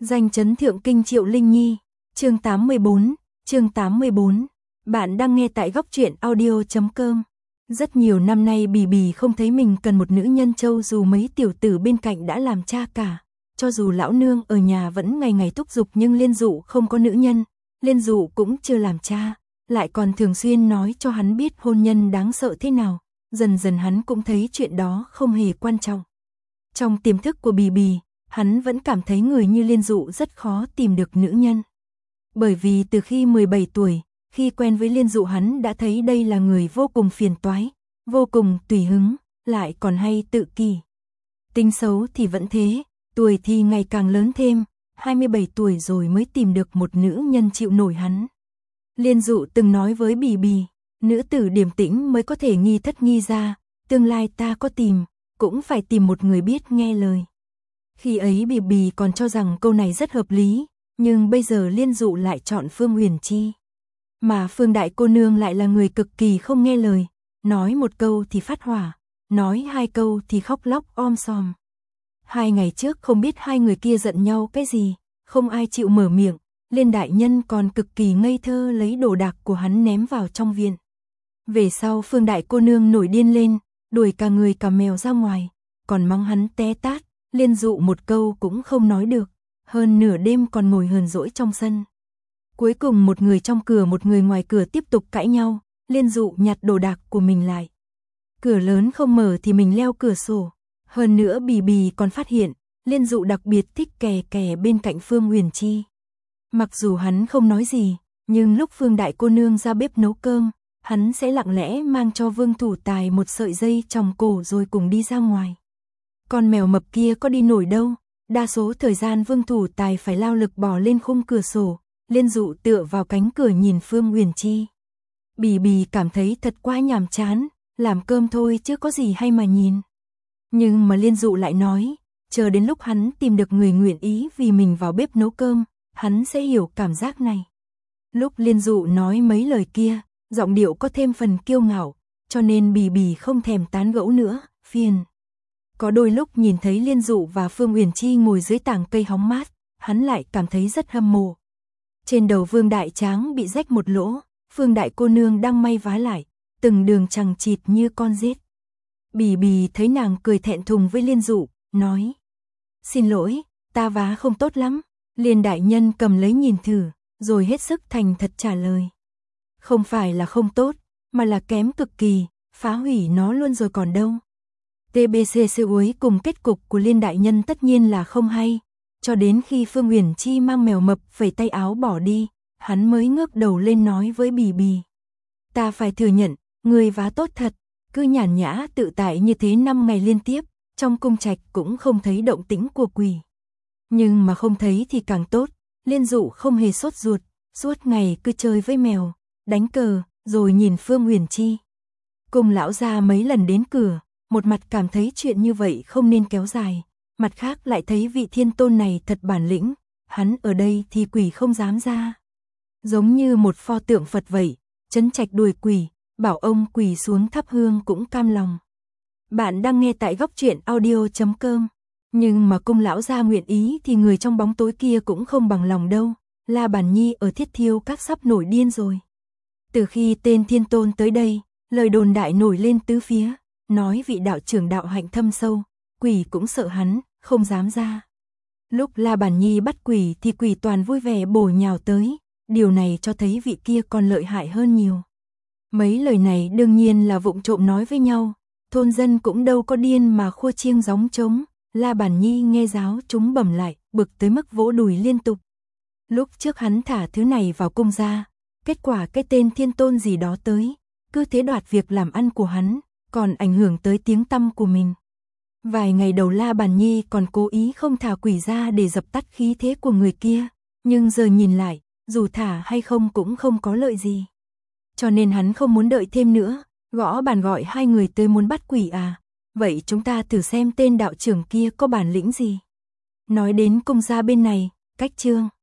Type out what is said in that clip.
Danh chấn thượng kinh Triệu Linh Nhi, chương 84. Bạn đang nghe tại góc truyện audio.com. Rất nhiều năm nay Bì Bì không thấy mình cần một nữ nhân châu, dù mấy tiểu tử bên cạnh đã làm cha cả. Cho dù lão nương ở nhà vẫn ngày ngày thúc giục, nhưng Liên Dụ không có nữ nhân, Liên Dụ cũng chưa làm cha, lại còn thường xuyên nói cho hắn biết hôn nhân đáng sợ thế nào. Dần dần hắn cũng thấy chuyện đó không hề quan trọng. Trong tiềm thức của Bì Bì, hắn vẫn cảm thấy người như Liên Dụ rất khó tìm được nữ nhân. Bởi vì từ khi 17 tuổi, khi quen với Liên Dụ, hắn đã thấy đây là người vô cùng phiền toái, vô cùng tùy hứng, lại còn hay tự kỷ. Tính xấu thì vẫn thế, tuổi thì ngày càng lớn thêm, 27 tuổi rồi mới tìm được một nữ nhân chịu nổi hắn. Liên Dụ từng nói với Bì Bì, nữ tử điềm tĩnh mới có thể nghi thất nghi gia, tương lai ta có tìm, cũng phải tìm một người biết nghe lời. Khi ấy Bì Bì còn cho rằng câu này rất hợp lý, nhưng bây giờ Liên Dụ lại chọn Phương Huyền Chi. Mà Phương đại cô nương lại là người cực kỳ không nghe lời, nói một câu thì phát hỏa, nói hai câu thì khóc lóc om sòm. 2 ngày trước không biết hai người kia giận nhau cái gì, không ai chịu mở miệng, Liên đại nhân còn cực kỳ ngây thơ lấy đồ đạc của hắn ném vào trong viện. Về sau Phương đại cô nương nổi điên lên, đuổi cả người cả mèo ra ngoài, còn mắng hắn té tát. Liên Dụ một câu cũng không nói được, hơn nửa đêm còn ngồi hờn dỗi trong sân. Cuối cùng một người trong cửa một người ngoài cửa tiếp tục cãi nhau, Liên Dụ nhặt đồ đạc của mình lại. Cửa lớn không mở thì mình leo cửa sổ. Hơn nữa Bì Bì còn phát hiện, Liên Dụ đặc biệt thích kè kè bên cạnh Phương Huyền Chi. Mặc dù hắn không nói gì, nhưng lúc Phương đại cô nương ra bếp nấu cơm, hắn sẽ lặng lẽ mang cho Vương Thủ Tài một sợi dây chòng cổ rồi cùng đi ra ngoài. Con mèo mập kia có đi nổi đâu, đa số thời gian Vương Thủ Tài phải lao lực bò lên khung cửa sổ, Liên Dụ tựa vào cánh cửa nhìn Phương Huyền Chi. Bì Bì cảm thấy thật quá nhàm chán, làm cơm thôi chứ có gì hay mà nhìn. Nhưng mà Liên Dụ lại nói, chờ đến lúc hắn tìm được người nguyện ý vì mình vào bếp nấu cơm, hắn sẽ hiểu cảm giác này. Lúc Liên Dụ nói mấy lời kia, giọng điệu có thêm phần kiêu ngạo, cho nên Bì Bì không thèm tán gẫu nữa, phiền. Có đôi lúc nhìn thấy Liên Dụ và Phương Huyền Chi ngồi dưới tàng cây hóng mát, hắn lại cảm thấy rất hâm mộ. Trên đầu Vương đại tráng bị rách một lỗ, Phương đại cô nương đang may vá lại, từng đường chằng chịt như con rết. Bì Bì thấy nàng cười thẹn thùng với Liên Dụ, nói: "Xin lỗi, ta vá không tốt lắm." Liên đại nhân cầm lấy nhìn thử, rồi hết sức thành thật trả lời: "Không phải là không tốt, mà là kém cực kỳ, phá hủy nó luôn rồi còn đâu." TBC cuối cùng kết cục của Liên đại nhân tất nhiên là không hay, cho đến khi Phương Huyền Chi mang mèo mập phẩy tay áo bỏ đi, hắn mới ngước đầu lên nói với Bì Bì: "Ta phải thừa nhận, người vá tốt thật, cứ nhàn nhã tự tại như thế 5 ngày liên tiếp, trong cung trạch cũng không thấy động tĩnh của quỷ. Nhưng mà không thấy thì càng tốt." Liên Dụ không hề sốt ruột, suốt ngày cứ chơi với mèo, đánh cờ, rồi nhìn Phương Huyền Chi. Cung lão gia mấy lần đến cửa, một mặt cảm thấy chuyện như vậy không nên kéo dài, mặt khác lại thấy vị thiên tôn này thật bản lĩnh, hắn ở đây thì quỷ không dám ra. Giống như một pho tượng Phật vậy, trấn trạch đuổi quỷ, bảo ông quỳ xuống thắp hương cũng cam lòng. Bạn đang nghe tại góc truyện audio.com. Nhưng mà cung lão gia nguyện ý thì người trong bóng tối kia cũng không bằng lòng đâu. La Bàn Nhi ở Thiết Thiêu Các sắp nổi điên rồi. Từ khi tên thiên tôn tới đây, lời đồn đại nổi lên tứ phía, nói vị đạo trưởng đạo hạnh thâm sâu, quỷ cũng sợ hắn, không dám ra. Lúc La Bàn Nhi bắt quỷ thì quỷ toàn vui vẻ bổ nhào tới, điều này cho thấy vị kia còn lợi hại hơn nhiều. Mấy lời này đương nhiên là vụng trộm nói với nhau, thôn dân cũng đâu có điên mà khua chiêng gióng trống. La Bàn Nhi nghe giáo chúng bẩm lại, bực tới mức vỗ đùi liên tục. Lúc trước hắn thả thứ này vào cung ra, kết quả cái tên thiên tôn gì đó tới, cứ thế đoạt việc làm ăn của hắn, còn ảnh hưởng tới tiếng tăm của mình. Vài ngày đầu La Bàn Nhi còn cố ý không thả quỷ ra để dập tắt khí thế của người kia, nhưng giờ nhìn lại, dù thả hay không cũng không có lợi gì. Cho nên hắn không muốn đợi thêm nữa, gõ bàn gọi hai người tới muốn bắt quỷ à. Vậy chúng ta thử xem tên đạo trưởng kia có bản lĩnh gì. Nói đến cung gia bên này, cách chương